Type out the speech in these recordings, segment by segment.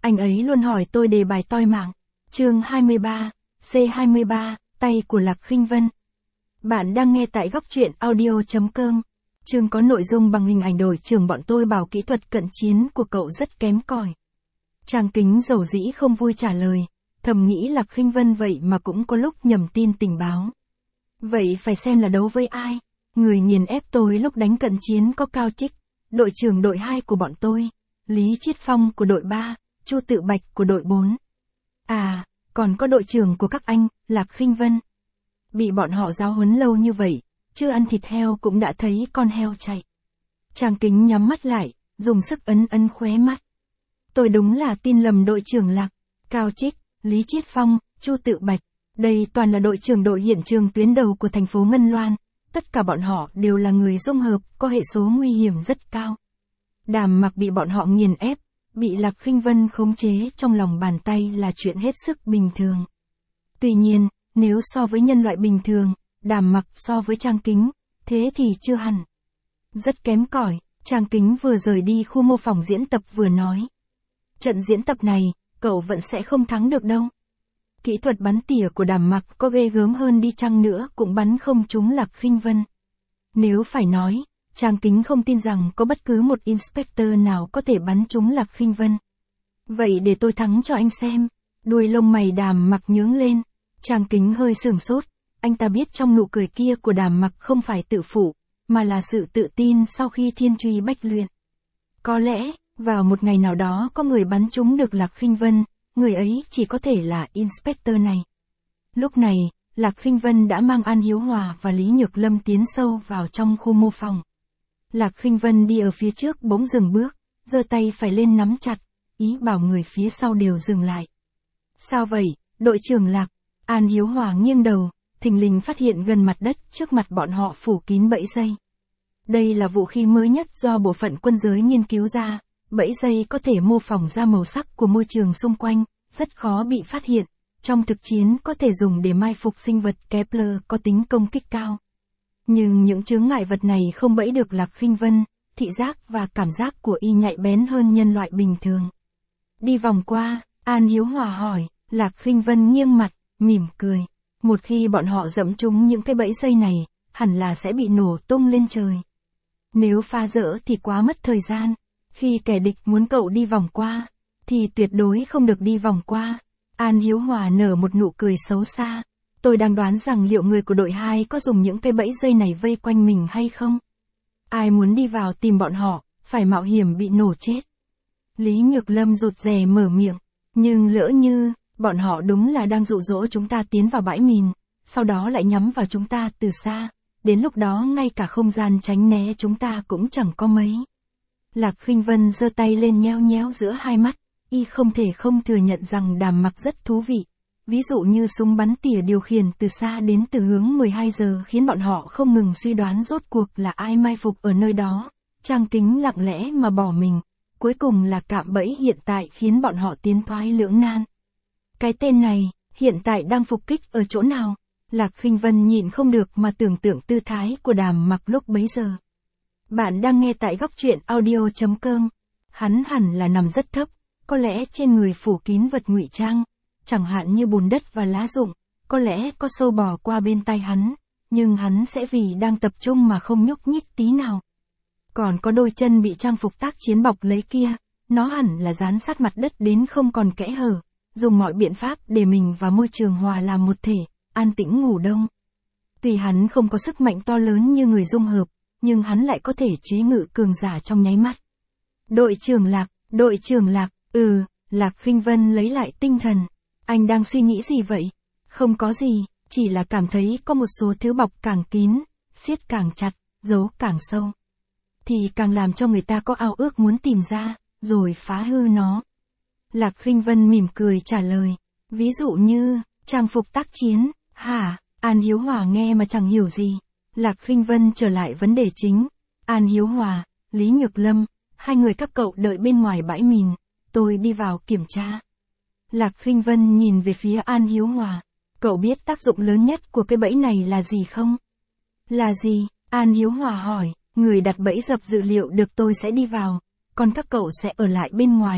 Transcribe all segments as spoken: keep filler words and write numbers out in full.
Anh ấy luôn hỏi tôi đề bài toi mạng. Chương hai mươi ba, C hai mươi ba, tay của Lạc Khinh Vân. Bạn đang nghe tại góc truyện audio chấm com. Chương có nội dung bằng hình ảnh đội trưởng bọn tôi bảo kỹ thuật cận chiến của cậu rất kém cỏi. Trang Kính dầu dĩ không vui trả lời, thầm nghĩ Lạc Khinh Vân vậy mà cũng có lúc nhầm tin tình báo. Vậy phải xem là đấu với ai? Người nghiền ép tôi lúc đánh cận chiến có Cao Trích, đội trưởng đội hai của bọn tôi, Lý Chiết Phong của đội ba, Chu Tự Bạch của đội bốn. À, còn có đội trưởng của các anh, Lạc Khinh Vân. Bị bọn họ giáo huấn lâu như vậy, chưa ăn thịt heo cũng đã thấy con heo chạy. Trang Kính nhắm mắt lại, dùng sức ấn ấn khóe mắt. Tôi đúng là tin lầm đội trưởng Lạc, Cao Trích, Lý Chiết Phong, Chu Tự Bạch. Đây toàn là đội trưởng đội hiện trường tuyến đầu của thành phố Ngân Loan. Tất cả bọn họ đều là người dung hợp, có hệ số nguy hiểm rất cao. Đàm Mặc bị bọn họ nghiền ép, bị Lạc Khinh Vân khống chế trong lòng bàn tay là chuyện hết sức bình thường. Tuy nhiên, nếu so với nhân loại bình thường, Đàm Mặc so với Trang Kính, thế thì chưa hẳn. Rất kém cỏi. Trang Kính vừa rời đi khu mô phỏng diễn tập vừa nói. Trận diễn tập này, cậu vẫn sẽ không thắng được đâu. Kỹ thuật bắn tỉa của Đàm Mặc có ghê gớm hơn đi chăng nữa cũng bắn không trúng Lạc Khinh Vân. Nếu phải nói, Trang Kính không tin rằng có bất cứ một inspector nào có thể bắn trúng Lạc Khinh Vân. Vậy để tôi thắng cho anh xem. Đuôi lông mày Đàm Mặc nhướng lên. Trang Kính hơi sửng sốt. Anh ta biết trong nụ cười kia của Đàm Mặc không phải tự phụ, mà là sự tự tin sau khi thiên truy bách luyện. Có lẽ, vào một ngày nào đó có người bắn trúng được Lạc Khinh Vân, người ấy chỉ có thể là inspector này. Lúc này, Lạc Khinh Vân đã mang An Hiếu Hòa và Lý Nhược Lâm tiến sâu vào trong khu mô phỏng. Lạc Khinh Vân đi ở phía trước bỗng dừng bước, giơ tay phải lên nắm chặt, ý bảo người phía sau đều dừng lại. Sao vậy, đội trưởng Lạc? An Hiếu Hòa nghiêng đầu, thình lình phát hiện gần mặt đất trước mặt bọn họ phủ kín bẫy dây. Đây là vũ khí mới nhất do bộ phận quân giới nghiên cứu ra, bẫy dây có thể mô phỏng ra màu sắc của môi trường xung quanh, rất khó bị phát hiện, trong thực chiến có thể dùng để mai phục sinh vật Kepler có tính công kích cao. Nhưng những chướng ngại vật này không bẫy được Lạc Khinh Vân, thị giác và cảm giác của y nhạy bén hơn nhân loại bình thường. Đi vòng qua, An Hiếu Hòa hỏi, Lạc Khinh Vân nghiêng mặt, mỉm cười. Một khi bọn họ dẫm trúng những cái bẫy dây này, hẳn là sẽ bị nổ tung lên trời. Nếu phá dỡ thì quá mất thời gian. Khi kẻ địch muốn cậu đi vòng qua, thì tuyệt đối không được đi vòng qua. An Hiếu Hòa nở một nụ cười xấu xa. Tôi đang đoán rằng liệu người của đội hai có dùng những cái bẫy dây này vây quanh mình hay không? Ai muốn đi vào tìm bọn họ, phải mạo hiểm bị nổ chết. Lý Nhược Lâm rụt rè mở miệng. Nhưng lỡ như, bọn họ đúng là đang dụ dỗ chúng ta tiến vào bãi mìn, sau đó lại nhắm vào chúng ta từ xa. Đến lúc đó ngay cả không gian tránh né chúng ta cũng chẳng có mấy. Lạc Khinh Vân giơ tay lên nheo nhéo giữa hai mắt, y không thể không thừa nhận rằng Đàm Mặc rất thú vị. Ví dụ như súng bắn tỉa điều khiển từ xa đến từ hướng mười hai giờ khiến bọn họ không ngừng suy đoán rốt cuộc là ai mai phục ở nơi đó. Trang Kính lặng lẽ mà bỏ mình, cuối cùng là cạm bẫy hiện tại khiến bọn họ tiến thoái lưỡng nan. Cái tên này, hiện tại đang phục kích ở chỗ nào? Lạc Khinh Vân nhịn không được mà tưởng tượng tư thái của Đàm Mặc lúc bấy giờ. Bạn đang nghe tại góc truyện audio chấm com. Hắn hẳn là nằm rất thấp, có lẽ trên người phủ kín vật ngụy trang, chẳng hạn như bùn đất và lá rụng, có lẽ có sâu bò qua bên tai hắn, nhưng hắn sẽ vì đang tập trung mà không nhúc nhích tí nào. Còn có đôi chân bị trang phục tác chiến bọc lấy kia, nó hẳn là dán sát mặt đất đến không còn kẽ hở, dùng mọi biện pháp để mình và môi trường hòa làm một thể, an tĩnh ngủ đông. Tuy hắn không có sức mạnh to lớn như người dung hợp, nhưng hắn lại có thể chế ngự cường giả trong nháy mắt. Đội trưởng Lạc, đội trưởng Lạc, ừ, Lạc Khinh Vân lấy lại tinh thần. Anh đang suy nghĩ gì vậy? Không có gì, chỉ là cảm thấy có một số thứ bọc càng kín, siết càng chặt, giấu càng sâu. Thì càng làm cho người ta có ao ước muốn tìm ra, rồi phá hư nó. Lạc Khinh Vân mỉm cười trả lời. Ví dụ như, trang phục tác chiến, hả? An Hiếu Hòa nghe mà chẳng hiểu gì. Lạc Khinh Vân trở lại vấn đề chính. An Hiếu Hòa, Lý Nhược Lâm, hai người các cậu đợi bên ngoài bãi mìn, tôi đi vào kiểm tra. Lạc Khinh Vân nhìn về phía An Hiếu Hòa. Cậu biết tác dụng lớn nhất của cái bẫy này là gì không? Là gì? An Hiếu Hòa hỏi. Người đặt bẫy dập dự liệu được tôi sẽ đi vào, còn các cậu sẽ ở lại bên ngoài.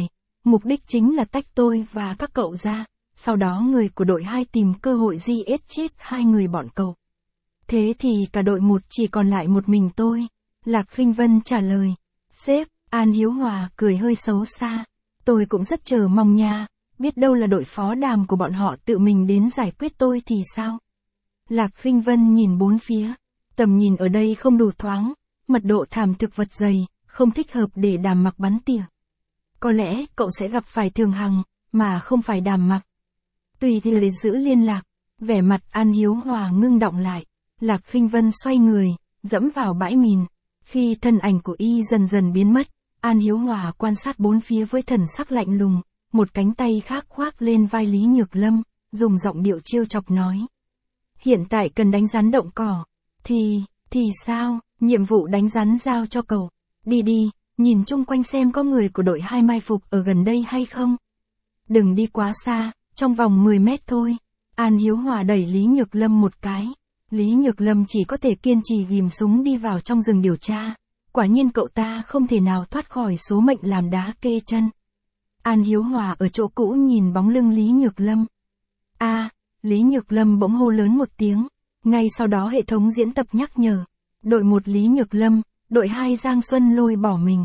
Mục đích chính là tách tôi và các cậu ra, sau đó người của đội hai tìm cơ hội giết chết hai người bọn cậu. Thế thì cả đội một chỉ còn lại một mình tôi. Lạc Khinh Vân trả lời. Sếp, An Hiếu Hòa cười hơi xấu xa. Tôi cũng rất chờ mong nha, biết đâu là đội phó đàm của bọn họ tự mình đến giải quyết tôi thì sao? Lạc Khinh Vân nhìn bốn phía, tầm nhìn ở đây không đủ thoáng, mật độ thảm thực vật dày, không thích hợp để Đàm Mặc bắn tỉa. Có lẽ cậu sẽ gặp phải Thường Hằng, mà không phải Đàm Mặc. Tùy thì để giữ liên lạc, vẻ mặt An Hiếu Hòa ngưng động lại. Lạc Khinh Vân xoay người, dẫm vào bãi mìn. Khi thân ảnh của y dần dần biến mất, An Hiếu Hòa quan sát bốn phía với thần sắc lạnh lùng, một cánh tay khác khoác lên vai Lý Nhược Lâm, dùng giọng điệu trêu chọc nói. Hiện tại cần đánh rắn động cỏ. Thì, thì sao, nhiệm vụ đánh rắn giao cho cậu. Đi đi, nhìn chung quanh xem có người của đội hai mai phục ở gần đây hay không. Đừng đi quá xa, trong vòng mười mét thôi. An Hiếu Hòa đẩy Lý Nhược Lâm một cái. Lý Nhược Lâm chỉ có thể kiên trì ghim súng đi vào trong rừng điều tra. Quả nhiên cậu ta không thể nào thoát khỏi số mệnh làm đá kê chân. An Hiếu Hòa ở chỗ cũ nhìn bóng lưng Lý Nhược Lâm. A, à, Lý Nhược Lâm bỗng hô lớn một tiếng. Ngay sau đó hệ thống diễn tập nhắc nhở. Đội một Lý Nhược Lâm, đội hai Giang Xuân Lôi bỏ mình.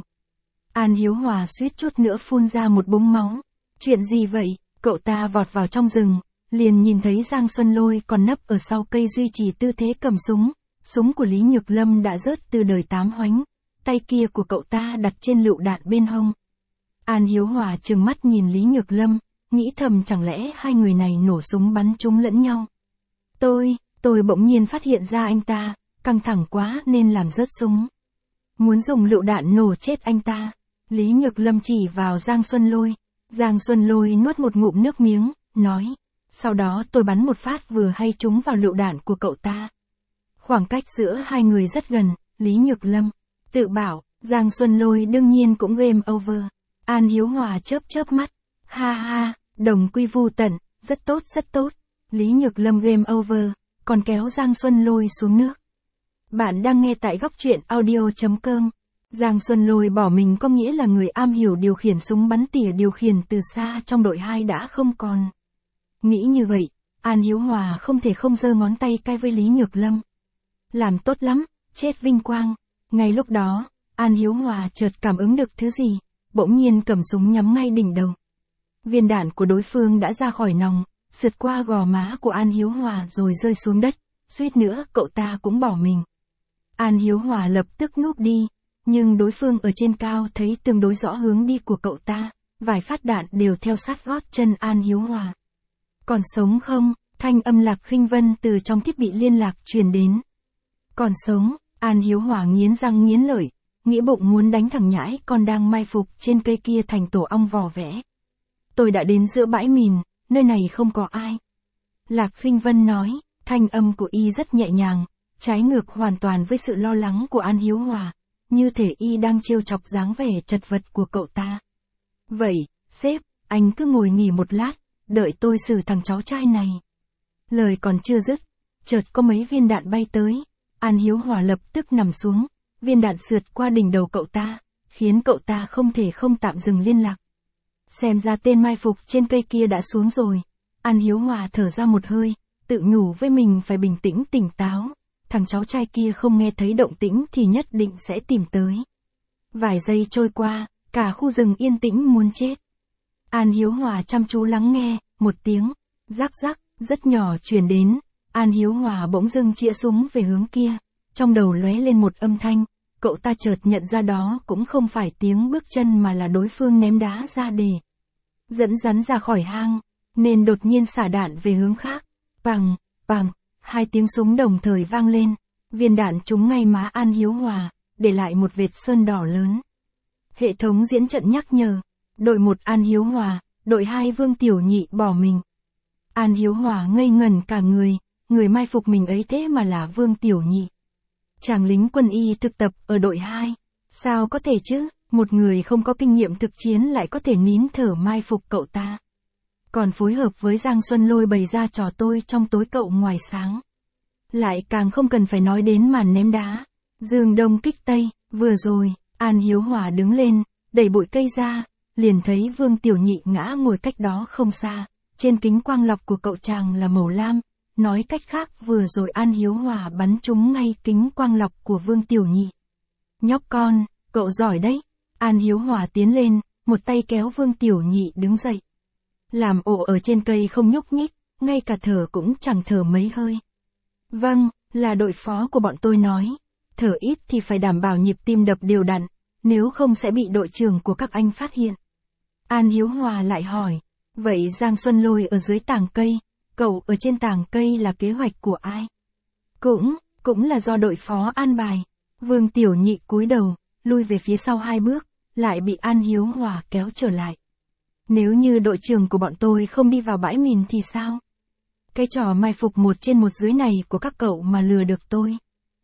An Hiếu Hòa suýt chút nữa phun ra một búng máu. Chuyện gì vậy? Cậu ta vọt vào trong rừng, liền nhìn thấy Giang Xuân Lôi còn nấp ở sau cây duy trì tư thế cầm súng. Súng của Lý Nhược Lâm đã rớt từ đời tám hoánh, tay kia của cậu ta đặt trên lựu đạn bên hông. An Hiếu Hòa trừng mắt nhìn Lý Nhược Lâm, nghĩ thầm chẳng lẽ hai người này nổ súng bắn trúng lẫn nhau. Tôi, tôi bỗng nhiên phát hiện ra anh ta, căng thẳng quá nên làm rớt súng. Muốn dùng lựu đạn nổ chết anh ta. Lý Nhược Lâm chỉ vào Giang Xuân Lôi. Giang Xuân Lôi nuốt một ngụm nước miếng, nói. Sau đó tôi bắn một phát vừa hay trúng vào lựu đạn của cậu ta. Khoảng cách giữa hai người rất gần, Lý Nhược Lâm tự bảo, Giang Xuân Lôi đương nhiên cũng game over. An Hiếu Hòa chớp chớp mắt. Ha ha, đồng quy vu tận, rất tốt rất tốt. Lý Nhược Lâm game over, còn kéo Giang Xuân Lôi xuống nước. Bạn đang nghe tại góc truyện audio chấm com. Giang Xuân Lôi bỏ mình có nghĩa là người am hiểu điều khiển súng bắn tỉa điều khiển từ xa trong đội hai đã không còn. Nghĩ như vậy, An Hiếu Hòa không thể không giơ ngón tay cai với Lý Nhược Lâm. Làm tốt lắm, chết vinh quang. Ngay lúc đó, An Hiếu Hòa chợt cảm ứng được thứ gì, bỗng nhiên cầm súng nhắm ngay đỉnh đầu. Viên đạn của đối phương đã ra khỏi nòng, sượt qua gò má của An Hiếu Hòa rồi rơi xuống đất, suýt nữa cậu ta cũng bỏ mình. An Hiếu Hòa lập tức núp đi, nhưng đối phương ở trên cao thấy tương đối rõ hướng đi của cậu ta, vài phát đạn đều theo sát gót chân An Hiếu Hòa. Còn sống không? Thanh âm Lạc Khinh Vân từ trong thiết bị liên lạc truyền đến. Còn sống, An Hiếu Hòa nghiến răng nghiến lợi, nghĩ bụng muốn đánh thằng nhãi còn đang mai phục trên cây kia thành tổ ong vò vẽ. Tôi đã đến giữa bãi mìn, nơi này không có ai. Lạc Khinh Vân nói, thanh âm của y rất nhẹ nhàng, trái ngược hoàn toàn với sự lo lắng của An Hiếu Hòa, như thể y đang trêu chọc dáng vẻ chật vật của cậu ta. Vậy, sếp, anh cứ ngồi nghỉ một lát, đợi tôi xử thằng cháu trai này. Lời còn chưa dứt, chợt có mấy viên đạn bay tới, An Hiếu Hòa lập tức nằm xuống, viên đạn sượt qua đỉnh đầu cậu ta, khiến cậu ta không thể không tạm dừng liên lạc. Xem ra tên mai phục trên cây kia đã xuống rồi. An Hiếu Hòa thở ra một hơi, tự nhủ với mình phải bình tĩnh tỉnh táo. Thằng cháu trai kia không nghe thấy động tĩnh thì nhất định sẽ tìm tới. Vài giây trôi qua, cả khu rừng yên tĩnh muốn chết. An Hiếu Hòa chăm chú lắng nghe, một tiếng, rắc rắc, rất nhỏ truyền đến. An Hiếu Hòa bỗng dưng chĩa súng về hướng kia. Trong đầu lóe lên một âm thanh, cậu ta chợt nhận ra đó cũng không phải tiếng bước chân mà là đối phương ném đá ra để dẫn rắn ra khỏi hang, nên đột nhiên xả đạn về hướng khác. Bàng, bàng, hai tiếng súng đồng thời vang lên, viên đạn trúng ngay má An Hiếu Hòa, để lại một vệt sơn đỏ lớn. Hệ thống diễn trận nhắc nhở, đội một An Hiếu Hòa, đội hai Vương Tiểu Nhị bỏ mình. An Hiếu Hòa ngây ngẩn cả người, người mai phục mình ấy thế mà là Vương Tiểu Nhị. Chàng lính quân y thực tập ở đội hai, sao có thể chứ, một người không có kinh nghiệm thực chiến lại có thể nín thở mai phục cậu ta. Còn phối hợp với Giang Xuân Lôi bày ra trò tôi trong tối cậu ngoài sáng. Lại càng không cần phải nói đến màn ném đá. Dương đông kích tây, vừa rồi, An Hiếu Hòa đứng lên, đẩy bụi cây ra, liền thấy Vương Tiểu Nhị ngã ngồi cách đó không xa, trên kính quang lọc của cậu chàng là màu lam, nói cách khác vừa rồi An Hiếu Hòa bắn trúng ngay kính quang lọc của Vương Tiểu Nhị. Nhóc con, cậu giỏi đấy. An Hiếu Hòa tiến lên, một tay kéo Vương Tiểu Nhị đứng dậy. Làm ổ ở trên cây không nhúc nhích, ngay cả thở cũng chẳng thở mấy hơi. Vâng, là đội phó của bọn tôi nói, thở ít thì phải đảm bảo nhịp tim đập đều đặn, nếu không sẽ bị đội trưởng của các anh phát hiện. An Hiếu Hòa lại hỏi, vậy Giang Xuân Lôi ở dưới tàng cây, cậu ở trên tàng cây là kế hoạch của ai? Cũng, cũng là do đội phó an bài. Vương Tiểu Nhị cúi đầu, lui về phía sau hai bước, lại bị An Hiếu Hòa kéo trở lại. Nếu như đội trưởng của bọn tôi không đi vào bãi mìn thì sao? Cái trò mai phục một trên một dưới này của các cậu mà lừa được tôi.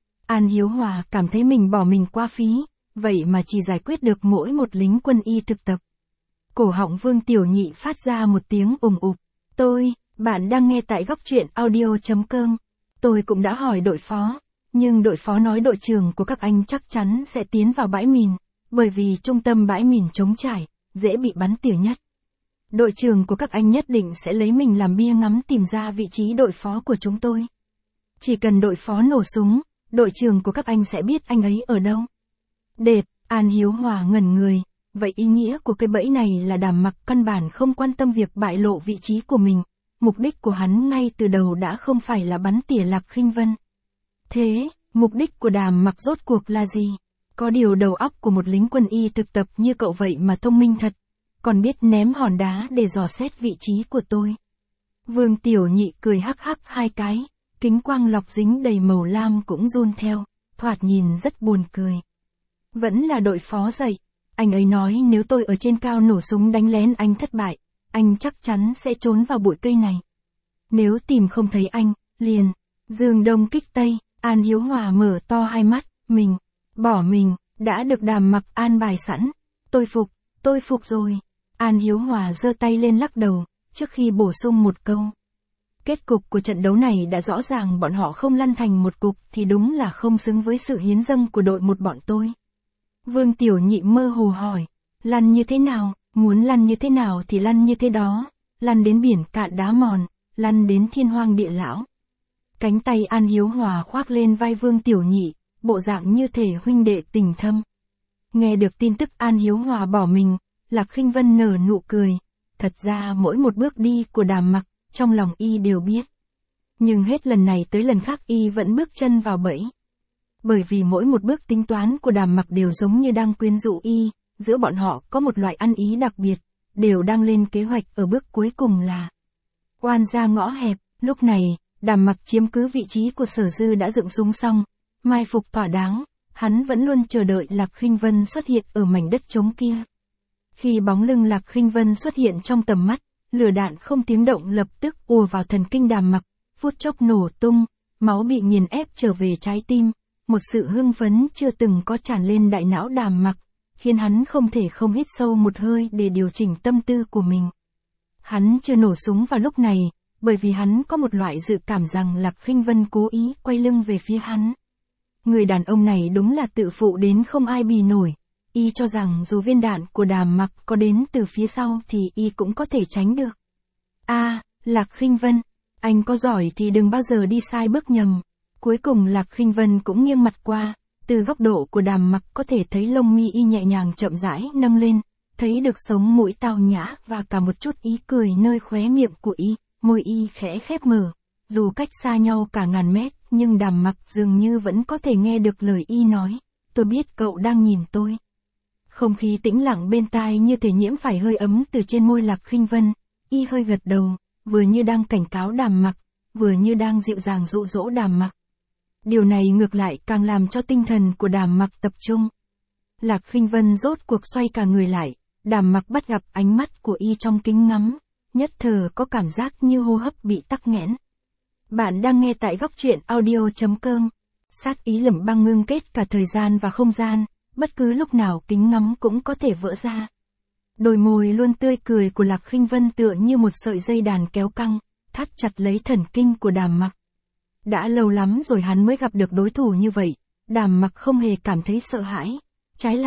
An Hiếu Hòa cảm thấy mình bỏ mình qua phí, vậy mà chỉ giải quyết được mỗi một lính quân y thực tập. Cổ họng Vương Tiểu Nhị phát ra một tiếng ùng ục. Tôi, bạn đang nghe tại góc truyện audio.com. Tôi cũng đã hỏi đội phó, nhưng đội phó nói đội trưởng của các anh chắc chắn sẽ tiến vào bãi mìn, bởi vì trung tâm bãi mìn trống trải, dễ bị bắn tỉa nhất. Đội trưởng của các anh nhất định sẽ lấy mình làm bia ngắm tìm ra vị trí đội phó của chúng tôi. Chỉ cần đội phó nổ súng, đội trưởng của các anh sẽ biết anh ấy ở đâu. Đệt, An Hiếu Hòa ngẩn người, vậy ý nghĩa của cái bẫy này là Đàm Mặc căn bản không quan tâm việc bại lộ vị trí của mình, mục đích của hắn ngay từ đầu đã không phải là bắn tỉa Lạc Khinh Vân. Thế, mục đích của Đàm Mặc rốt cuộc là gì? Có điều đầu óc của một lính quân y thực tập như cậu vậy mà thông minh thật, còn biết ném hòn đá để dò xét vị trí của tôi. Vương Tiểu Nhị cười hắc hắc hai cái, kính quang lọc dính đầy màu lam cũng run theo, thoạt nhìn rất buồn cười. Vẫn là đội phó dậy, anh ấy nói nếu tôi ở trên cao nổ súng đánh lén anh thất bại, anh chắc chắn sẽ trốn vào bụi cây này. Nếu tìm không thấy anh, liền, dương đông kích tây, An Hiếu Hòa mở to hai mắt, mình, bỏ mình, đã được Đàm Mặc an bài sẵn, tôi phục, tôi phục rồi. An Hiếu Hòa giơ tay lên lắc đầu, trước khi bổ sung một câu. Kết cục của trận đấu này đã rõ ràng, bọn họ không lăn thành một cục thì đúng là không xứng với sự hiến dâng của đội một bọn tôi. Vương Tiểu Nhị mơ hồ hỏi, lăn như thế nào, muốn lăn như thế nào thì lăn như thế đó, lăn đến biển cạn đá mòn, lăn đến thiên hoang địa lão. Cánh tay An Hiếu Hòa khoác lên vai Vương Tiểu Nhị, bộ dạng như thể huynh đệ tình thâm. Nghe được tin tức An Hiếu Hòa bỏ mình, Lạc Khinh Vân nở nụ cười, thật ra mỗi một bước đi của Đàm Mặc, trong lòng y đều biết. Nhưng hết lần này tới lần khác y vẫn bước chân vào bẫy. Bởi vì mỗi một bước tính toán của Đàm Mặc đều giống như đang quyến rũ y, giữa bọn họ có một loại ăn ý đặc biệt, đều đang lên kế hoạch ở bước cuối cùng là oan ra ngõ hẹp. Lúc này, Đàm Mặc chiếm cứ vị trí của Sở Dư đã dựng súng xong, mai phục thỏa đáng, hắn vẫn luôn chờ đợi Lạc Khinh Vân xuất hiện ở mảnh đất trống kia. Khi bóng lưng Lạc Khinh Vân xuất hiện trong tầm mắt, lửa đạn không tiếng động lập tức ùa vào thần kinh Đàm Mặc, phút chốc nổ tung, máu bị nghiền ép trở về trái tim, một sự hưng phấn chưa từng có tràn lên đại não Đàm Mặc, khiến hắn không thể không hít sâu một hơi để điều chỉnh tâm tư của mình. Hắn chưa nổ súng vào lúc này, bởi vì hắn có một loại dự cảm rằng Lạc Khinh Vân cố ý quay lưng về phía hắn. Người đàn ông này đúng là tự phụ đến không ai bì nổi. Y cho rằng dù viên đạn của Đàm Mặc có đến từ phía sau thì y cũng có thể tránh được. A, à, Lạc Khinh Vân, anh có giỏi thì đừng bao giờ đi sai bước nhầm. Cuối cùng Lạc Khinh Vân cũng nghiêng mặt qua, từ góc độ của Đàm Mặc có thể thấy lông mi y nhẹ nhàng chậm rãi nâng lên, thấy được sống mũi tao nhã và cả một chút ý cười nơi khóe miệng của y, môi y khẽ khép mở. Dù cách xa nhau cả ngàn mét, nhưng Đàm Mặc dường như vẫn có thể nghe được lời y nói, tôi biết cậu đang nhìn tôi. Không khí tĩnh lặng bên tai như thể nhiễm phải hơi ấm từ trên môi Lạc Khinh Vân, y hơi gật đầu, vừa như đang cảnh cáo Đàm Mặc, vừa như đang dịu dàng dụ dỗ Đàm Mặc. Điều này ngược lại càng làm cho tinh thần của Đàm Mặc tập trung. Lạc Khinh Vân rốt cuộc xoay cả người lại, Đàm Mặc bắt gặp ánh mắt của y trong kính ngắm, nhất thời có cảm giác như hô hấp bị tắc nghẽn. Bạn đang nghe tại góc truyện audio.com. Sát ý lẩm băng ngưng kết cả thời gian và không gian, bất cứ lúc nào kính ngắm cũng có thể vỡ ra. Đôi môi luôn tươi cười của Lạc Khinh Vân tựa như một sợi dây đàn kéo căng, thắt chặt lấy thần kinh của Đàm Mặc. Đã lâu lắm rồi hắn mới gặp được đối thủ như vậy, Đàm Mặc không hề cảm thấy sợ hãi, trái lại,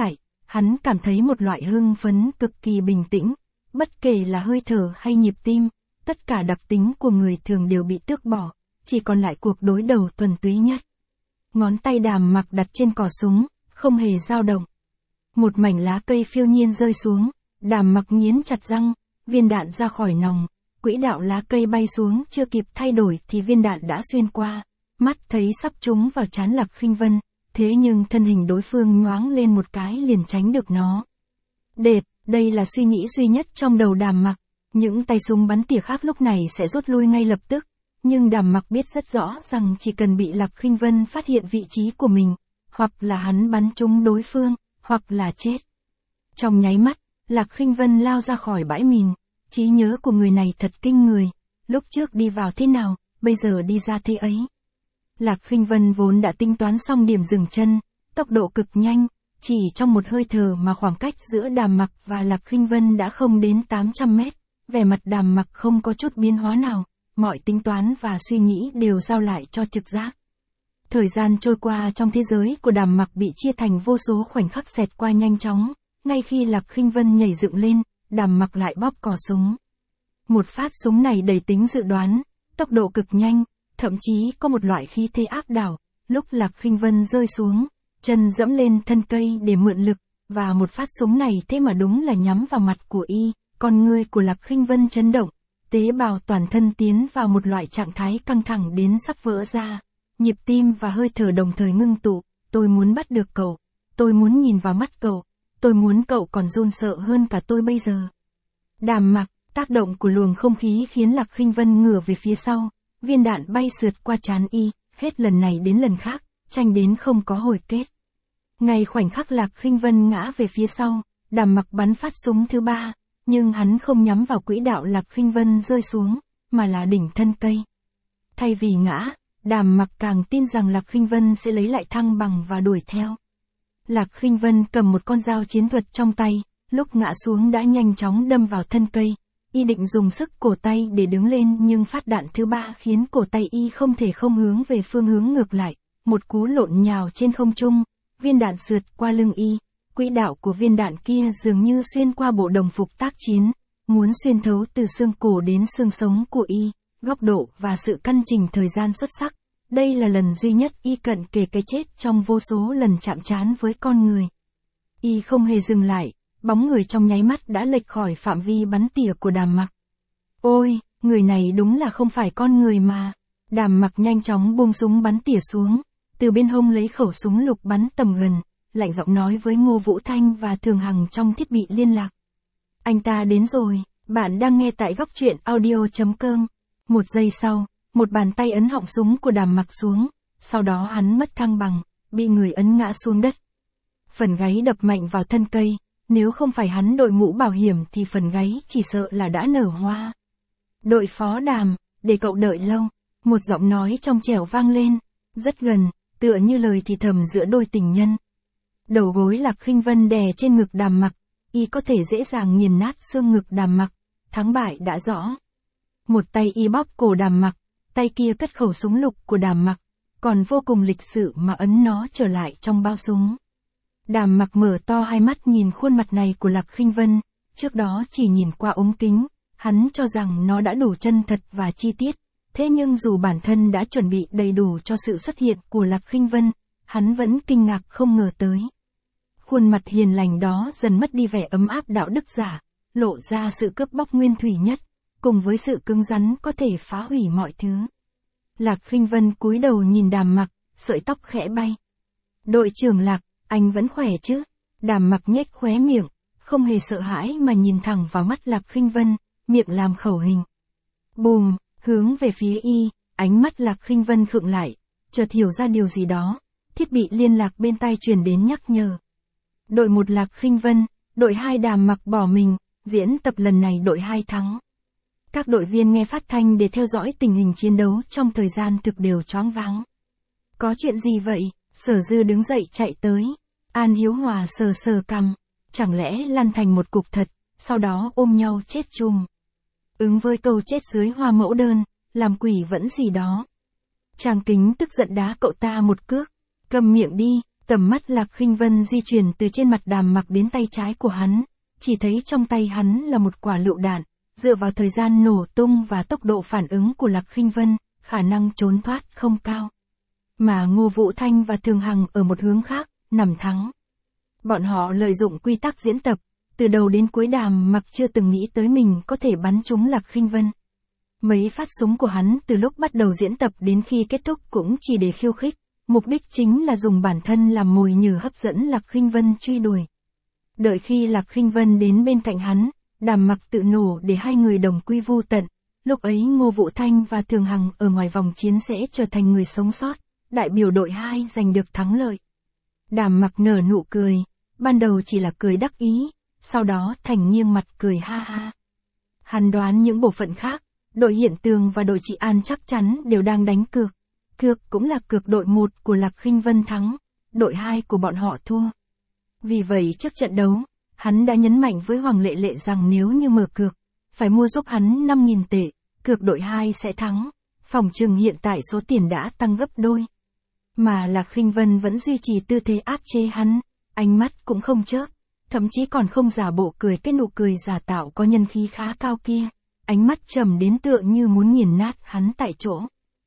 hắn cảm thấy một loại hưng phấn cực kỳ bình tĩnh, bất kể là hơi thở hay nhịp tim, tất cả đặc tính của người thường đều bị tước bỏ, chỉ còn lại cuộc đối đầu thuần túy nhất. Ngón tay Đàm Mặc đặt trên cò súng, không hề dao động. Một mảnh lá cây phiêu nhiên rơi xuống, Đàm Mặc nghiến chặt răng, viên đạn ra khỏi nòng, quỹ đạo lá cây bay xuống chưa kịp thay đổi thì viên đạn đã xuyên qua, mắt thấy sắp trúng vào trán Lạc Khinh Vân, thế nhưng thân hình đối phương nhoáng lên một cái liền tránh được nó. Đệt, đây là suy nghĩ duy nhất trong đầu Đàm Mặc, những tay súng bắn tỉa khác lúc này sẽ rút lui ngay lập tức, nhưng Đàm Mặc biết rất rõ rằng chỉ cần bị Lạc Khinh Vân phát hiện vị trí của mình, hoặc là hắn bắn trúng đối phương, hoặc là chết. Trong nháy mắt, Lạc Khinh Vân lao ra khỏi bãi mìn, trí nhớ của người này thật kinh người, lúc trước đi vào thế nào, bây giờ đi ra thế ấy. Lạc Khinh Vân vốn đã tính toán xong điểm dừng chân, tốc độ cực nhanh, chỉ trong một hơi thở mà khoảng cách giữa Đàm Mặc và Lạc Khinh Vân đã không đến tám trăm mét, vẻ mặt Đàm Mặc không có chút biến hóa nào, mọi tính toán và suy nghĩ đều giao lại cho trực giác. Thời gian trôi qua trong thế giới của Đàm Mặc bị chia thành vô số khoảnh khắc xẹt qua nhanh chóng, ngay khi Lạc Khinh Vân nhảy dựng lên, Đàm Mặc lại bóp cò súng. Một phát súng này đầy tính dự đoán, tốc độ cực nhanh, thậm chí có một loại khí thế áp đảo, lúc Lạc Khinh Vân rơi xuống, chân dẫm lên thân cây để mượn lực, và một phát súng này thế mà đúng là nhắm vào mặt của y, con người của Lạc Khinh Vân chấn động, tế bào toàn thân tiến vào một loại trạng thái căng thẳng đến sắp vỡ ra, nhịp tim và hơi thở đồng thời ngưng tụ, tôi muốn bắt được cậu, tôi muốn nhìn vào mắt cậu, tôi muốn cậu còn run sợ hơn cả tôi bây giờ. Đàm Mặc, tác động của luồng không khí khiến Lạc Khinh Vân ngửa về phía sau, viên đạn bay sượt qua trán y, hết lần này đến lần khác, tranh đến không có hồi kết. Ngay khoảnh khắc Lạc Khinh Vân ngã về phía sau, Đàm Mặc bắn phát súng thứ ba, nhưng hắn không nhắm vào quỹ đạo Lạc Khinh Vân rơi xuống, mà là đỉnh thân cây. Thay vì ngã, Đàm Mặc càng tin rằng Lạc Khinh Vân sẽ lấy lại thăng bằng và đuổi theo. Lạc Khinh Vân cầm một con dao chiến thuật trong tay, lúc ngã xuống đã nhanh chóng đâm vào thân cây. Y định dùng sức cổ tay để đứng lên nhưng phát đạn thứ ba khiến cổ tay y không thể không hướng về phương hướng ngược lại, một cú lộn nhào trên không trung, viên đạn sượt qua lưng y, quỹ đạo của viên đạn kia dường như xuyên qua bộ đồng phục tác chiến, muốn xuyên thấu từ xương cổ đến xương sống của y, góc độ và sự căn chỉnh thời gian xuất sắc. Đây là lần duy nhất y cận kề cái chết trong vô số lần chạm trán với con người. Y không hề dừng lại, bóng người trong nháy mắt đã lệch khỏi phạm vi bắn tỉa của Đàm Mặc. Ôi, người này đúng là không phải con người mà. Đàm Mặc nhanh chóng buông súng bắn tỉa xuống, từ bên hông lấy khẩu súng lục bắn tầm gần, lạnh giọng nói với Ngô Vũ Thanh và Thường Hằng trong thiết bị liên lạc. Anh ta đến rồi, bạn đang nghe tại góc truyện audio chấm com. Một giây sau, một bàn tay ấn họng súng của Đàm Mặc xuống, sau đó hắn mất thăng bằng, bị người ấn ngã xuống đất. Phần gáy đập mạnh vào thân cây, nếu không phải hắn đội mũ bảo hiểm thì phần gáy chỉ sợ là đã nở hoa. Đội phó Đàm, để cậu đợi lâu, một giọng nói trong trẻo vang lên, rất gần, tựa như lời thì thầm giữa đôi tình nhân. Đầu gối Lạc Khinh Vân đè trên ngực Đàm Mặc, y có thể dễ dàng nghiền nát xương ngực Đàm Mặc, thắng bại đã rõ. Một tay y bóp cổ Đàm Mặc, tay kia cất khẩu súng lục của Đàm Mặc, còn vô cùng lịch sự mà ấn nó trở lại trong bao súng. Đàm Mặc mở to hai mắt nhìn khuôn mặt này của Lạc Khinh Vân, trước đó chỉ nhìn qua ống kính, hắn cho rằng nó đã đủ chân thật và chi tiết, thế nhưng dù bản thân đã chuẩn bị đầy đủ cho sự xuất hiện của Lạc Khinh Vân, hắn vẫn kinh ngạc không ngờ tới. Khuôn mặt hiền lành đó dần mất đi vẻ ấm áp đạo đức giả, lộ ra sự cướp bóc nguyên thủy nhất, cùng với sự cứng rắn có thể phá hủy mọi thứ. Lạc Khinh Vân cúi đầu nhìn Đàm Mặc, sợi tóc khẽ bay. Đội trưởng Lạc, anh vẫn khỏe chứ? Đàm Mặc nhếch khóe miệng, không hề sợ hãi mà nhìn thẳng vào mắt Lạc Khinh Vân, miệng làm khẩu hình. Bùm, hướng về phía y, ánh mắt Lạc Khinh Vân khựng lại, chợt hiểu ra điều gì đó, thiết bị liên lạc bên tai truyền đến nhắc nhở. Đội một Lạc Khinh Vân, đội hai Đàm Mặc bỏ mình, diễn tập lần này đội hai thắng. Các đội viên nghe phát thanh để theo dõi tình hình chiến đấu trong thời gian thực đều choáng váng. Có chuyện gì vậy? Sở Dư đứng dậy chạy tới. An Hiếu Hòa sờ sờ cằm, chẳng lẽ lăn thành một cục thật, sau đó ôm nhau chết chung. Ứng với câu chết dưới hoa mẫu đơn, làm quỷ vẫn gì đó. Trang Kính tức giận đá cậu ta một cước. Cầm miệng đi, Tầm mắt Lạc Khinh Vân di chuyển từ trên mặt Đàm Mặc đến tay trái của hắn, chỉ thấy trong tay hắn là một quả lựu đạn, dựa vào thời gian nổ tung và tốc độ phản ứng của Lạc Khinh Vân, khả năng trốn thoát không cao. Mà Ngô Vũ Thanh và Thường Hằng ở một hướng khác, nằm thắng. Bọn họ lợi dụng quy tắc diễn tập, từ đầu đến cuối Đàm Mặc chưa từng nghĩ tới mình có thể bắn trúng Lạc Khinh Vân. Mấy phát súng của hắn từ lúc bắt đầu diễn tập đến khi kết thúc cũng chỉ để khiêu khích, mục đích chính là dùng bản thân làm mồi nhử hấp dẫn Lạc Khinh Vân truy đuổi. Đợi khi Lạc Khinh Vân đến bên cạnh hắn, Đàm Mặc tự nổ để hai người đồng quy vu tận, lúc ấy Ngô Vũ Thanh và Thường Hằng ở ngoài vòng chiến sẽ trở thành người sống sót, đại biểu đội hai giành được thắng lợi. Đàm Mặc nở nụ cười, ban đầu chỉ là cười đắc ý, sau đó thành nghiêng mặt cười ha ha. Hắn đoán những bộ phận khác, đội Hiện Tường và đội Trị An chắc chắn đều đang đánh cược. Cược cũng là cược đội một của Lạc Khinh Vân thắng, đội hai của bọn họ thua. Vì vậy trước trận đấu, hắn đã nhấn mạnh với Hoàng Lệ Lệ rằng nếu như mở cược, phải mua giúp hắn năm nghìn tệ, cược đội hai sẽ thắng. Phỏng chừng hiện tại số tiền đã tăng gấp đôi. Mà Lạc Khinh Vân vẫn duy trì tư thế áp chế hắn, ánh mắt cũng không chớp, thậm chí còn không giả bộ cười cái nụ cười giả tạo có nhân khí khá cao kia, ánh mắt trầm đến tựa như muốn nghiền nát hắn tại chỗ.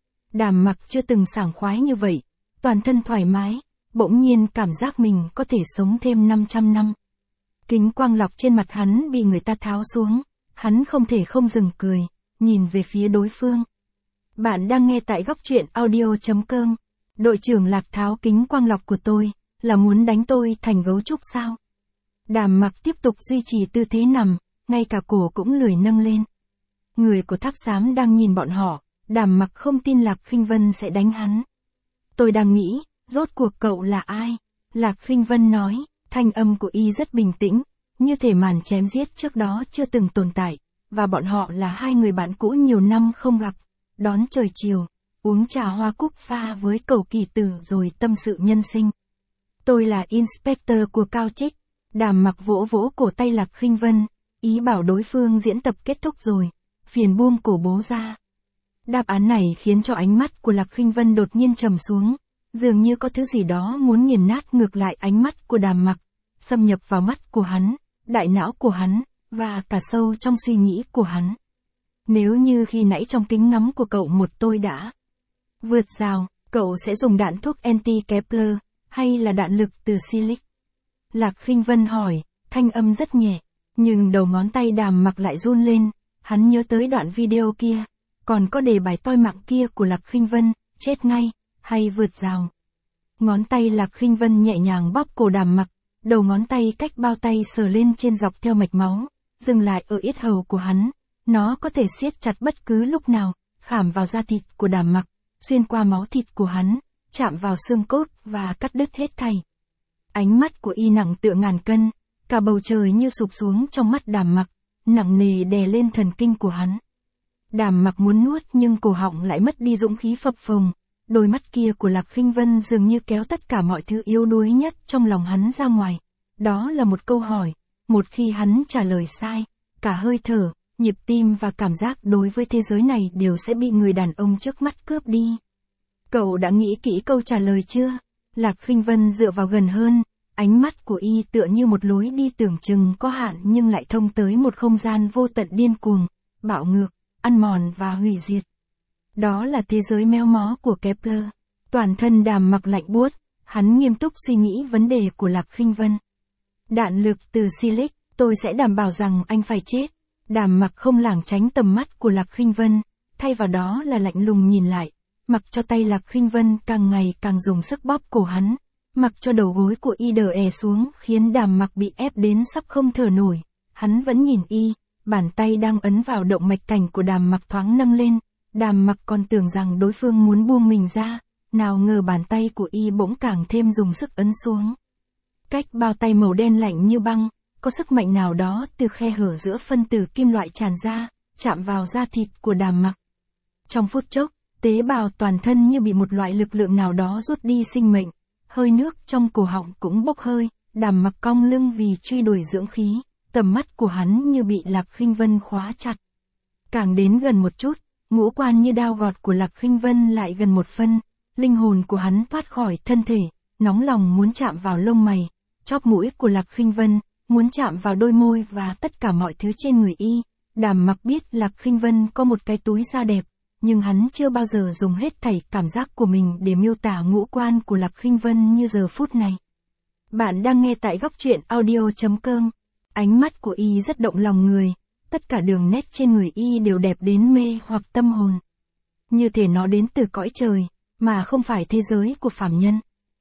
Đàm Mặc chưa từng sảng khoái như vậy, toàn thân thoải mái, bỗng nhiên cảm giác mình có thể sống thêm năm trăm năm. Kính quang lọc trên mặt hắn bị người ta tháo xuống, hắn không thể không dừng cười, nhìn về phía đối phương. Bạn đang nghe tại góc truyện audio chấm com. Đội trưởng Lạc tháo kính quang lọc của tôi, là muốn đánh tôi thành gấu trúc sao? Đàm Mặc tiếp tục duy trì tư thế nằm, ngay cả cổ cũng lười nâng lên. Người của tháp xám đang nhìn bọn họ, Đàm Mặc không tin Lạc Khinh Vân sẽ đánh hắn. Tôi đang nghĩ, rốt cuộc cậu là ai? Lạc Khinh Vân nói, thanh âm của y rất bình tĩnh, như thể màn chém giết trước đó chưa từng tồn tại, và bọn họ là hai người bạn cũ nhiều năm không gặp, đón trời chiều, uống trà hoa cúc pha với cầu kỳ tử rồi tâm sự nhân sinh. Tôi là Inspector của Cao Trích. Đàm Mặc vỗ vỗ cổ tay Lạc Khinh Vân, ý bảo đối phương diễn tập kết thúc rồi, phiền buông cổ bố ra. Đáp án này khiến cho ánh mắt của Lạc Khinh Vân đột nhiên trầm xuống, dường như có thứ gì đó muốn nghiền nát ngược lại ánh mắt của Đàm Mặc, xâm nhập vào mắt của hắn, đại não của hắn, và cả sâu trong suy nghĩ của hắn. Nếu như khi nãy trong kính ngắm của cậu một tôi đã vượt rào, cậu sẽ dùng đạn thuốc anti-Kepler, hay là đạn lực từ Silic? Lạc Khinh Vân hỏi, thanh âm rất nhẹ, nhưng đầu ngón tay Đàm Mặc lại run lên, hắn nhớ tới đoạn video kia, còn có đề bài toi mạng kia của Lạc Khinh Vân, chết ngay, hay vượt rào. Ngón tay Lạc Khinh Vân nhẹ nhàng bóp cổ Đàm Mặc, đầu ngón tay cách bao tay sờ lên trên dọc theo mạch máu, dừng lại ở yết hầu của hắn, nó có thể siết chặt bất cứ lúc nào, khảm vào da thịt của Đàm Mặc, xuyên qua máu thịt của hắn, chạm vào xương cốt và cắt đứt hết thảy. Ánh mắt của y nặng tựa ngàn cân, cả bầu trời như sụp xuống trong mắt Đàm Mặc, nặng nề đè lên thần kinh của hắn. Đàm Mặc muốn nuốt nhưng cổ họng lại mất đi dũng khí phập phồng, đôi mắt kia của Lạc Khinh Vân dường như kéo tất cả mọi thứ yếu đuối nhất trong lòng hắn ra ngoài. Đó là một câu hỏi, một khi hắn trả lời sai, cả hơi thở, nhịp tim và cảm giác đối với thế giới này đều sẽ bị người đàn ông trước mắt cướp đi. Cậu đã nghĩ kỹ câu trả lời chưa? Lạc Khinh Vân dựa vào gần hơn, ánh mắt của y tựa như một lối đi tưởng chừng có hạn nhưng lại thông tới một không gian vô tận điên cuồng, bạo ngược, ăn mòn và hủy diệt. Đó là thế giới méo mó của Kepler. Toàn thân Đàm Mặc lạnh buốt, hắn nghiêm túc suy nghĩ vấn đề của Lạc Khinh Vân. Đạn lực từ Silic, tôi sẽ đảm bảo rằng anh phải chết. Đàm Mặc không lảng tránh tầm mắt của Lạc Khinh Vân, thay vào đó là lạnh lùng nhìn lại, mặc cho tay Lạc Khinh Vân càng ngày càng dùng sức bóp cổ hắn, mặc cho đầu gối của y đờ è xuống khiến Đàm Mặc bị ép đến sắp không thở nổi. Hắn vẫn nhìn y, bàn tay đang ấn vào động mạch cảnh của Đàm Mặc thoáng nâng lên, Đàm Mặc còn tưởng rằng đối phương muốn buông mình ra, nào ngờ bàn tay của y bỗng càng thêm dùng sức ấn xuống. Cách bao tay màu đen lạnh như băng, có sức mạnh nào đó từ khe hở giữa phân tử kim loại tràn ra, chạm vào da thịt của Đàm Mặc. Trong phút chốc, tế bào toàn thân như bị một loại lực lượng nào đó rút đi sinh mệnh, hơi nước trong cổ họng cũng bốc hơi, Đàm Mặc cong lưng vì truy đuổi dưỡng khí, tầm mắt của hắn như bị Lạc Khinh Vân khóa chặt. Càng đến gần một chút, ngũ quan như đao gọt của Lạc Khinh Vân lại gần một phân, linh hồn của hắn thoát khỏi thân thể, nóng lòng muốn chạm vào lông mày, chóp mũi của Lạc Khinh Vân, muốn chạm vào đôi môi và tất cả mọi thứ trên người y. Đàm Mặc biết Lạc Khinh Vân có một cái túi da đẹp, nhưng hắn chưa bao giờ dùng hết thảy cảm giác của mình để miêu tả ngũ quan của Lạc Khinh Vân như giờ phút này. Bạn đang nghe tại góc truyện audio.com. Ánh mắt của y rất động lòng người, tất cả đường nét trên người y đều đẹp đến mê hoặc tâm hồn. Như thể nó đến từ cõi trời, mà không phải thế giới của phàm nhân.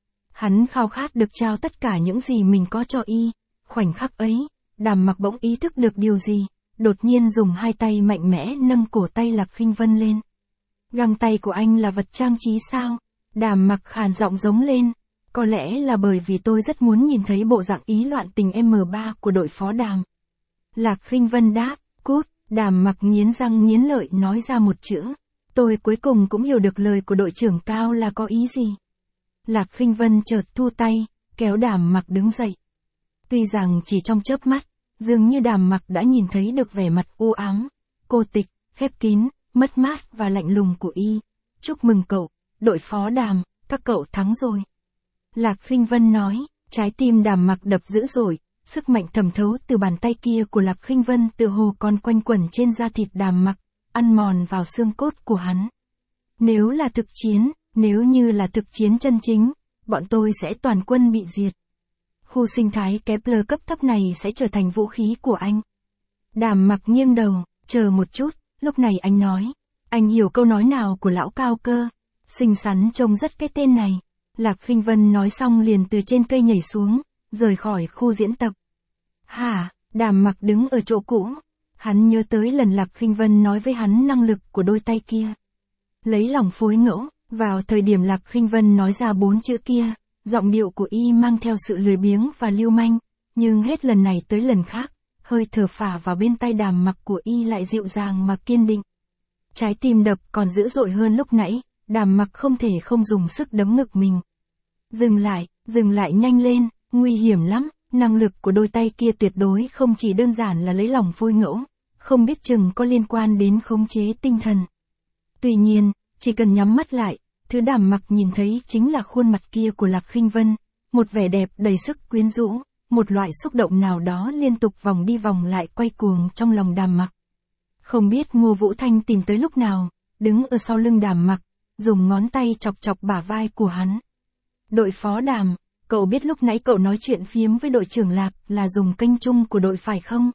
Hắn khao khát được trao tất cả những gì mình có cho y. Khoảnh khắc ấy, Đàm Mặc bỗng ý thức được điều gì, đột nhiên dùng hai tay mạnh mẽ nâng cổ tay Lạc Khinh Vân lên. Găng tay của anh là vật trang trí sao? Đàm Mặc khàn giọng giống lên. Có lẽ là bởi vì tôi rất muốn nhìn thấy bộ dạng ý loạn tình em ba của đội phó Đàm. Lạc Khinh Vân đáp, cút. Đàm Mặc nghiến răng nghiến lợi nói ra một chữ. Tôi cuối cùng cũng hiểu được lời của đội trưởng Cao là có ý gì. Lạc Khinh Vân chợt thu tay, kéo Đàm Mặc đứng dậy. Tuy rằng chỉ trong chớp mắt, dường như Đàm Mặc đã nhìn thấy được vẻ mặt u ám, cô tịch, khép kín, mất mát và lạnh lùng của y. Chúc mừng cậu, đội phó Đàm, các cậu thắng rồi. Lạc Khinh Vân nói, trái tim Đàm Mặc đập dữ dội, sức mạnh thẩm thấu từ bàn tay kia của Lạc Khinh Vân tựa hồ còn quanh quẩn trên da thịt Đàm Mặc, ăn mòn vào xương cốt của hắn. Nếu là thực chiến, nếu như là thực chiến chân chính, bọn tôi sẽ toàn quân bị diệt. Khu sinh thái Kepler cấp thấp này sẽ trở thành vũ khí của anh. Đàm Mặc nghiêng đầu, chờ một chút, lúc này anh nói, anh hiểu câu nói nào của lão Cao cơ, xinh xắn trông rất cái tên này. Lạc Khinh Vân nói xong liền từ trên cây nhảy xuống, rời khỏi khu diễn tập. Hả? Đàm Mặc đứng ở chỗ cũ. Hắn nhớ tới lần Lạc Khinh Vân nói với hắn năng lực của đôi tay kia. Lấy lòng phối ngẫu, vào thời điểm Lạc Khinh Vân nói ra bốn chữ kia, giọng điệu của y mang theo sự lười biếng và lưu manh, nhưng hết lần này tới lần khác, hơi thở phả vào bên tai Đàm Mặc của y lại dịu dàng mà kiên định. Trái tim đập còn dữ dội hơn lúc nãy, Đàm Mặc không thể không dùng sức đấm ngực mình. Dừng lại, dừng lại nhanh lên, nguy hiểm lắm, năng lực của đôi tay kia tuyệt đối không chỉ đơn giản là lấy lòng phôi ngẫu, không biết chừng có liên quan đến khống chế tinh thần. Tuy nhiên, chỉ cần nhắm mắt lại, thứ Đàm Mặc nhìn thấy chính là khuôn mặt kia của Lạc Khinh Vân, một vẻ đẹp đầy sức quyến rũ, một loại xúc động nào đó liên tục vòng đi vòng lại quay cuồng trong lòng Đàm Mặc. Không biết Ngô Vũ Thanh tìm tới lúc nào, đứng ở sau lưng Đàm Mặc, dùng ngón tay chọc chọc bả vai của hắn. Đội phó Đàm, cậu biết lúc nãy cậu nói chuyện phiếm với đội trưởng Lạc là dùng kênh chung của đội phải không?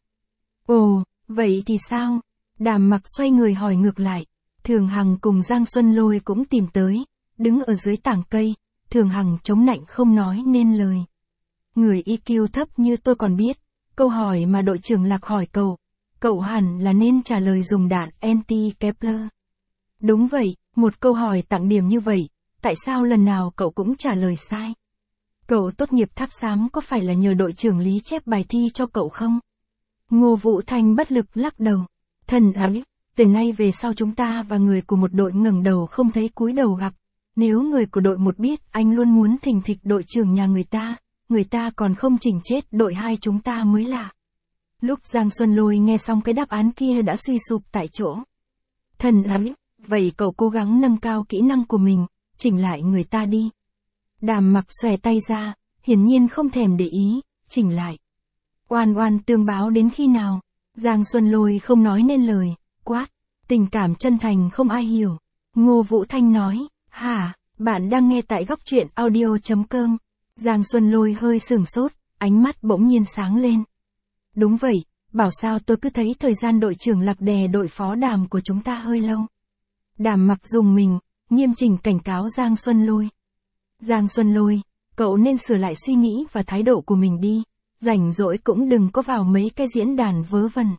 Ồ, vậy thì sao? Đàm Mặc xoay người hỏi ngược lại. Thường Hằng cùng Giang Xuân Lôi cũng tìm tới, đứng ở dưới tảng cây, Thường Hằng chống nạnh không nói nên lời. Người i kiu thấp như tôi còn biết, câu hỏi mà đội trưởng Lạc hỏi cậu, cậu hẳn là nên trả lời dùng đạn anti-Kepler. Đúng vậy, một câu hỏi tặng điểm như vậy, tại sao lần nào cậu cũng trả lời sai? Cậu tốt nghiệp tháp xám có phải là nhờ đội trưởng Lý chép bài thi cho cậu không? Ngô Vũ Thanh bất lực lắc đầu. Thần ấy, từ nay về sau chúng ta và người của một đội ngẩng đầu không thấy cúi đầu gặp. Nếu người của đội một biết anh luôn muốn thình thịch đội trưởng nhà người ta, người ta còn không chỉnh chết đội hai chúng ta mới lạ. Lúc Giang Xuân Lôi nghe xong cái đáp án kia đã suy sụp tại chỗ. Thần ấy, vậy cậu cố gắng nâng cao kỹ năng của mình, chỉnh lại người ta đi. Đàm Mặc xòe tay ra, hiển nhiên không thèm để ý, chỉnh lại. Oan oan tương báo đến khi nào? Giang Xuân Lôi không nói nên lời, quát. Tình cảm chân thành không ai hiểu. Ngô Vũ Thanh nói, hả, bạn đang nghe tại góc truyện audio.com. Giang Xuân Lôi hơi sửng sốt, ánh mắt bỗng nhiên sáng lên. Đúng vậy, bảo sao tôi cứ thấy thời gian đội trưởng Lạc đè đội phó Đàm của chúng ta hơi lâu. Đàm Mặc dùng mình, nghiêm chỉnh cảnh cáo Giang Xuân Lôi. Giang Xuân Lôi, cậu nên sửa lại suy nghĩ và thái độ của mình đi, rảnh rỗi cũng đừng có vào mấy cái diễn đàn vớ vẩn.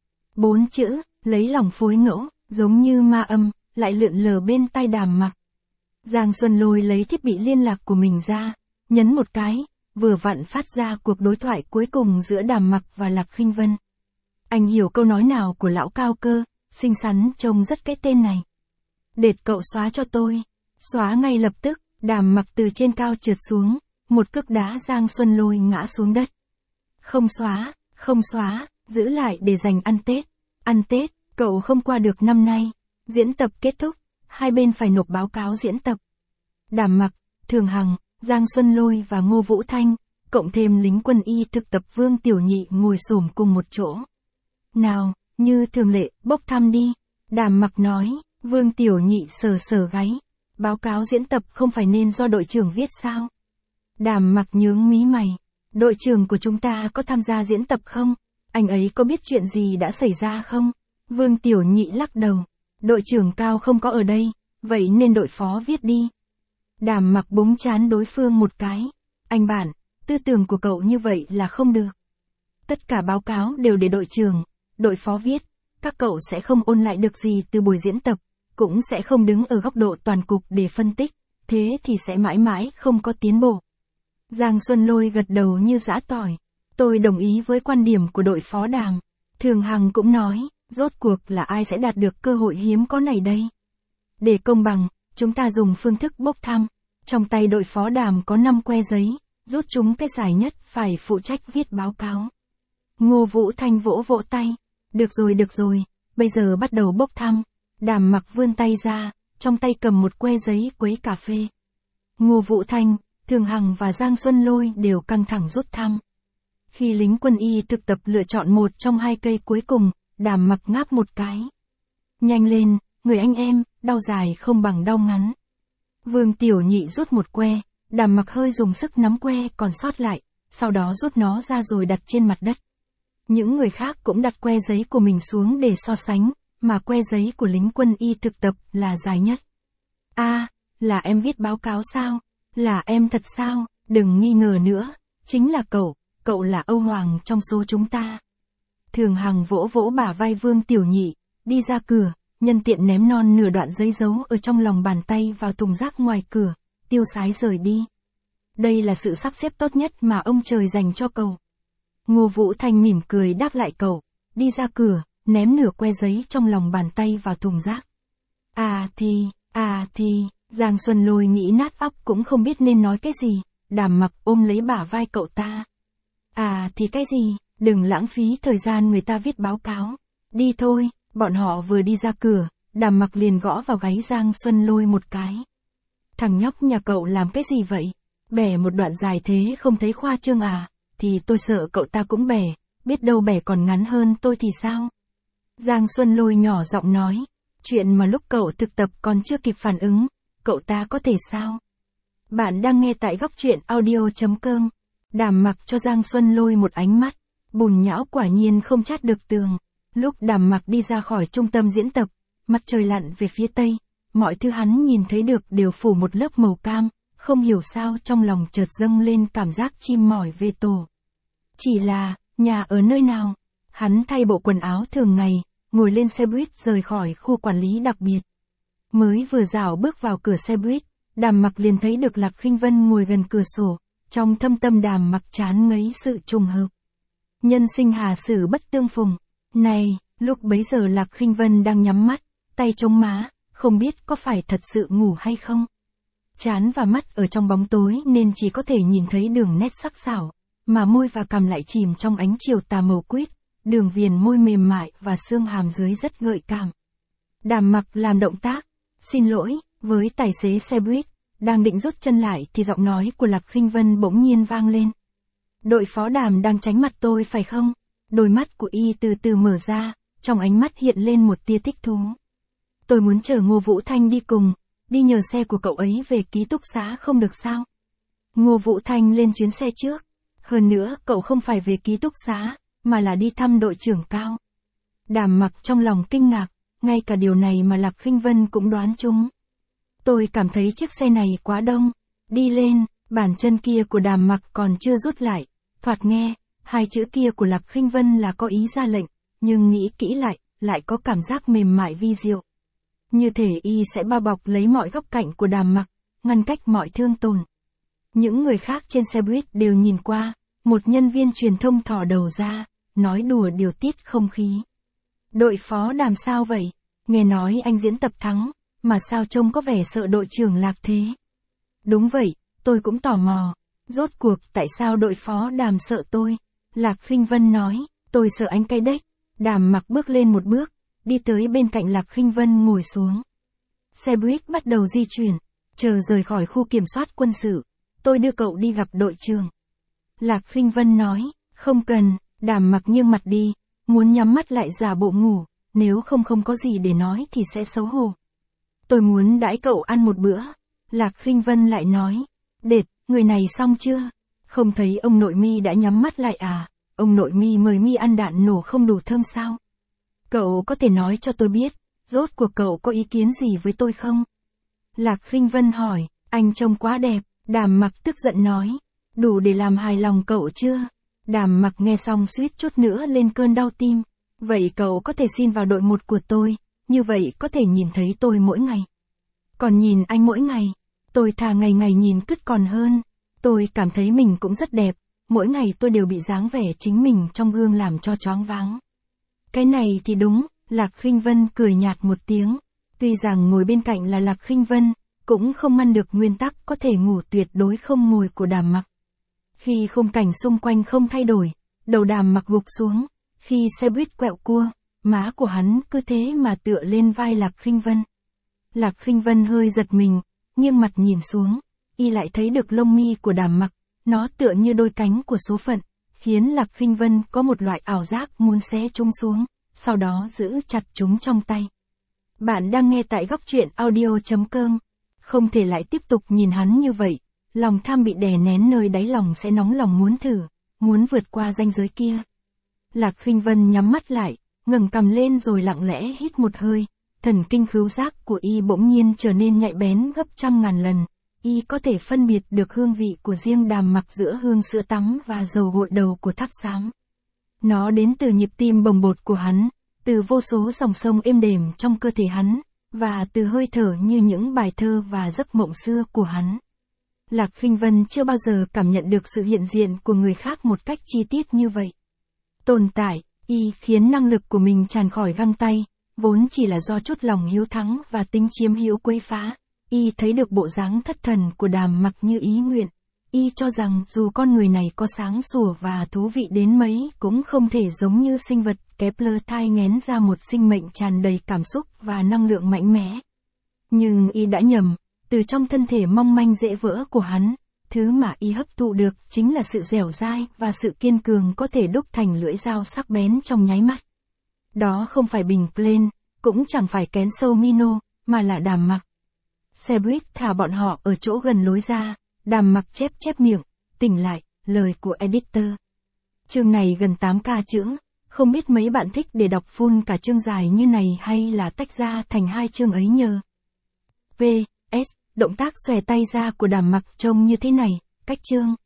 Bốn chữ, lấy lòng phối ngẫu, giống như ma âm, lại lượn lờ bên tai Đàm Mặc. Giang Xuân Lôi lấy thiết bị liên lạc của mình ra, nhấn một cái, vừa vặn phát ra cuộc đối thoại cuối cùng giữa Đàm Mặc và Lạc Khinh Vân. Anh hiểu câu nói nào của lão Cao cơ, xinh xắn trông rất cái tên này. Đệt cậu xóa cho tôi. Xóa ngay lập tức, Đàm Mặc từ trên cao trượt xuống, một cước đá Giang Xuân Lôi ngã xuống đất. Không xóa, không xóa, giữ lại để dành ăn Tết. Ăn Tết, cậu không qua được năm nay. Diễn tập kết thúc, hai bên phải nộp báo cáo diễn tập. Đàm Mặc, Thường Hằng, Giang Xuân Lôi và Ngô Vũ Thanh, cộng thêm lính quân y thực tập Vương Tiểu Nhị ngồi xổm cùng một chỗ. Nào, như thường lệ, bốc thăm đi. Đàm Mặc nói. Vương Tiểu Nhị sờ sờ gáy. Báo cáo diễn tập không phải nên do đội trưởng viết sao? Đàm Mặc nhướng mí mày. Đội trưởng của chúng ta có tham gia diễn tập không? Anh ấy có biết chuyện gì đã xảy ra không? Vương Tiểu Nhị lắc đầu. Đội trưởng Cao không có ở đây, vậy nên đội phó viết đi. Đàm Mặc búng chán đối phương một cái. Anh bạn, tư tưởng của cậu như vậy là không được. Tất cả báo cáo đều để đội trưởng, đội phó viết. Các cậu sẽ không ôn lại được gì từ buổi diễn tập, cũng sẽ không đứng ở góc độ toàn cục để phân tích, thế thì sẽ mãi mãi không có tiến bộ. Giang Xuân Lôi gật đầu như giã tỏi. Tôi đồng ý với quan điểm của đội phó Đàm. Thường Hằng cũng nói, rốt cuộc là ai sẽ đạt được cơ hội hiếm có này đây? Để công bằng, chúng ta dùng phương thức bốc thăm. Trong tay đội phó Đàm có năm que giấy, rút chúng cái giải nhất phải phụ trách viết báo cáo. Ngô Vũ Thanh vỗ vỗ tay. Được rồi được rồi, bây giờ bắt đầu bốc thăm. Đàm Mặc vươn tay ra, trong tay cầm một que giấy quấy cà phê. Ngô Vũ Thanh, Thường Hằng và Giang Xuân Lôi đều căng thẳng rút thăm. Khi lính quân y thực tập lựa chọn một trong hai cây cuối cùng, Đàm Mặc ngáp một cái. Nhanh lên, người anh em, đau dài không bằng đau ngắn. Vương Tiểu Nhị rút một que, Đàm Mặc hơi dùng sức nắm que còn sót lại, sau đó rút nó ra rồi đặt trên mặt đất. Những người khác cũng đặt que giấy của mình xuống để so sánh, mà que giấy của lính quân y thực tập là dài nhất. A, à, là em viết báo cáo sao? Là em thật sao? Đừng nghi ngờ nữa, chính là cậu, cậu là Âu Hoàng trong số chúng ta. Thường Hằng vỗ vỗ bả vai Vương Tiểu Nhị, đi ra cửa, nhân tiện ném non nửa đoạn giấy dấu ở trong lòng bàn tay vào thùng rác ngoài cửa, tiêu sái rời đi. Đây là sự sắp xếp tốt nhất mà ông trời dành cho cậu. Ngô Vũ Thanh mỉm cười đáp lại cậu, đi ra cửa, ném nửa que giấy trong lòng bàn tay vào thùng rác. À thì, à thì, Giang Xuân Lôi nghĩ nát óc cũng không biết nên nói cái gì, Đàm Mặc ôm lấy bả vai cậu ta. À thì cái gì, đừng lãng phí thời gian người ta viết báo cáo. Đi thôi, bọn họ vừa đi ra cửa, Đàm Mặc liền gõ vào gáy Giang Xuân Lôi một cái. Thằng nhóc nhà cậu làm cái gì vậy? Bẻ một đoạn dài thế không thấy khoa trương à? Thì tôi sợ cậu ta cũng bẻ, biết đâu bẻ còn ngắn hơn tôi thì sao? Giang Xuân Lôi nhỏ giọng nói, chuyện mà lúc cậu thực tập còn chưa kịp phản ứng, cậu ta có thể sao? Bạn đang nghe tại góc truyện audio chấm com. Đàm Mặc cho Giang Xuân Lôi một ánh mắt, bùn nhão quả nhiên không chát được tường. Lúc Đàm Mặc đi ra khỏi trung tâm diễn tập, mặt trời lặn về phía tây, mọi thứ hắn nhìn thấy được đều phủ một lớp màu cam, không hiểu sao trong lòng chợt dâng lên cảm giác chim mỏi về tổ. Chỉ là, nhà ở nơi nào? Hắn thay bộ quần áo thường ngày, ngồi lên xe buýt rời khỏi khu quản lý đặc biệt. Mới vừa dạo bước vào cửa xe buýt, Đàm Mặc liền thấy được Lạc Khinh Vân ngồi gần cửa sổ, trong thâm tâm Đàm Mặc chán ngấy sự trùng hợp. Nhân sinh hà sử bất tương phùng. Này, lúc bấy giờ Lạc Khinh Vân đang nhắm mắt, tay chống má, không biết có phải thật sự ngủ hay không. Trán và mắt ở trong bóng tối nên chỉ có thể nhìn thấy đường nét sắc sảo, mà môi và cằm lại chìm trong ánh chiều tà màu quýt, đường viền môi mềm mại và xương hàm dưới rất gợi cảm. Đàm Mặc làm động tác, xin lỗi, với tài xế xe buýt, đang định rút chân lại thì giọng nói của Lạc Khinh Vân bỗng nhiên vang lên. Đội phó Đàm đang tránh mặt tôi phải không? Đôi mắt của y từ từ mở ra, trong ánh mắt hiện lên một tia thích thú. Tôi muốn chở Ngô Vũ Thanh đi cùng, đi nhờ xe của cậu ấy về ký túc xá không được sao? Ngô Vũ Thanh lên chuyến xe trước. Hơn nữa, cậu không phải về ký túc xá, mà là đi thăm đội trưởng Cao. Đàm Mặc trong lòng kinh ngạc, ngay cả điều này mà Lạc Khinh Vân cũng đoán trúng. Tôi cảm thấy chiếc xe này quá đông. Đi lên, bàn chân kia của Đàm Mặc còn chưa rút lại. Thoạt nghe, hai chữ kia của Lạc Khinh Vân là có ý ra lệnh, nhưng nghĩ kỹ lại, lại có cảm giác mềm mại vi diệu. Như thể y sẽ bao bọc lấy mọi góc cạnh của Đàm Mặc, ngăn cách mọi thương tổn. Những người khác trên xe buýt đều nhìn qua, một nhân viên truyền thông thò đầu ra, nói đùa điều tiết không khí. Đội phó Đàm sao vậy? Nghe nói anh diễn tập thắng, mà sao trông có vẻ sợ đội trưởng Lạc thế? Đúng vậy, tôi cũng tò mò. Rốt cuộc tại sao đội phó Đàm sợ tôi? Lạc Khinh Vân nói, tôi sợ anh cái đếch. Đàm Mặc bước lên một bước, đi tới bên cạnh Lạc Khinh Vân ngồi xuống. Xe buýt bắt đầu di chuyển, chờ rời khỏi khu kiểm soát quân sự. tôi đưa cậu đi gặp đội trưởng. Lạc Khinh Vân nói, không cần, Đàm Mặc nghiêng mặt đi, muốn nhắm mắt lại giả bộ ngủ, nếu không không có gì để nói thì sẽ xấu hổ. Tôi muốn đãi cậu ăn một bữa. Lạc Khinh Vân lại nói, Đệt, người này xong chưa? Không thấy ông nội Mi đã nhắm mắt lại à? Ông nội Mi mời Mi ăn đạn nổ không đủ thơm sao? Cậu có thể nói cho tôi biết, rốt cuộc cậu có ý kiến gì với tôi không? Lạc Khinh Vân hỏi, anh trông quá đẹp. Đàm Mặc tức giận nói, đủ để làm hài lòng cậu chưa? Đàm Mặc nghe xong suýt chút nữa lên cơn đau tim. Vậy cậu có thể xin vào đội một của tôi, như vậy có thể nhìn thấy tôi mỗi ngày. Còn nhìn anh mỗi ngày, tôi thà ngày ngày nhìn cứt còn hơn. Tôi cảm thấy mình cũng rất đẹp, mỗi ngày tôi đều bị dáng vẻ chính mình trong gương làm cho choáng váng. Cái này thì đúng, Lạc Khinh Vân cười nhạt một tiếng. Tuy rằng ngồi bên cạnh là Lạc Khinh Vân, cũng không ngăn được nguyên tắc có thể ngủ tuyệt đối không ngồi của Đàm Mặc. Khi khung cảnh xung quanh không thay đổi, đầu Đàm Mặc gục xuống, khi xe buýt quẹo cua, má của hắn cứ thế mà tựa lên vai Lạc Khinh Vân. Lạc Khinh Vân hơi giật mình, nghiêng mặt nhìn xuống, y lại thấy được lông mi của Đàm Mặc, nó tựa như đôi cánh của số phận, khiến Lạc Khinh Vân có một loại ảo giác muốn xé chúng xuống, sau đó giữ chặt chúng trong tay. Bạn đang nghe tại góc truyện audio chấm com. Không thể lại tiếp tục nhìn hắn như vậy, lòng tham bị đè nén nơi đáy lòng sẽ nóng lòng muốn thử, muốn vượt qua ranh giới kia. Lạc Khinh Vân nhắm mắt lại, ngẩng cằm lên rồi lặng lẽ hít một hơi, thần kinh khứu giác của y bỗng nhiên trở nên nhạy bén gấp trăm ngàn lần, y có thể phân biệt được hương vị của riêng Đàm Mặc giữa hương sữa tắm và dầu gội đầu của thắp sáng. Nó đến từ nhịp tim bồng bột của hắn, từ vô số dòng sông êm đềm trong cơ thể hắn, và từ hơi thở như những bài thơ và giấc mộng xưa của hắn. Lạc Khinh Vân chưa bao giờ cảm nhận được sự hiện diện của người khác một cách chi tiết như vậy. Tồn tại, y khiến năng lực của mình tràn khỏi găng tay, vốn chỉ là do chút lòng hiếu thắng và tính chiếm hữu quấy phá. Y thấy được bộ dáng thất thần của Đàm Mặc như ý nguyện. Y cho rằng dù con người này có sáng sủa và thú vị đến mấy cũng không thể giống như sinh vật Kepler thai nghén ra một sinh mệnh tràn đầy cảm xúc và năng lượng mạnh mẽ. Nhưng y đã nhầm, từ trong thân thể mong manh dễ vỡ của hắn, thứ mà y hấp thụ được chính là sự dẻo dai và sự kiên cường có thể đúc thành lưỡi dao sắc bén trong nháy mắt. Đó không phải Bình Plain, cũng chẳng phải Kén Sâu Mino, mà là Đàm Mặc. Xe buýt thả bọn họ ở chỗ gần lối ra, Đàm Mặc chép chép miệng, tỉnh lại, lời của editor. Chương này gần tám k chữ, không biết mấy bạn thích để đọc full cả chương dài như này hay là tách ra thành hai chương ấy nhờ. pê ét, động tác xòe tay ra của Đàm Mặc trông như thế này, cách chương.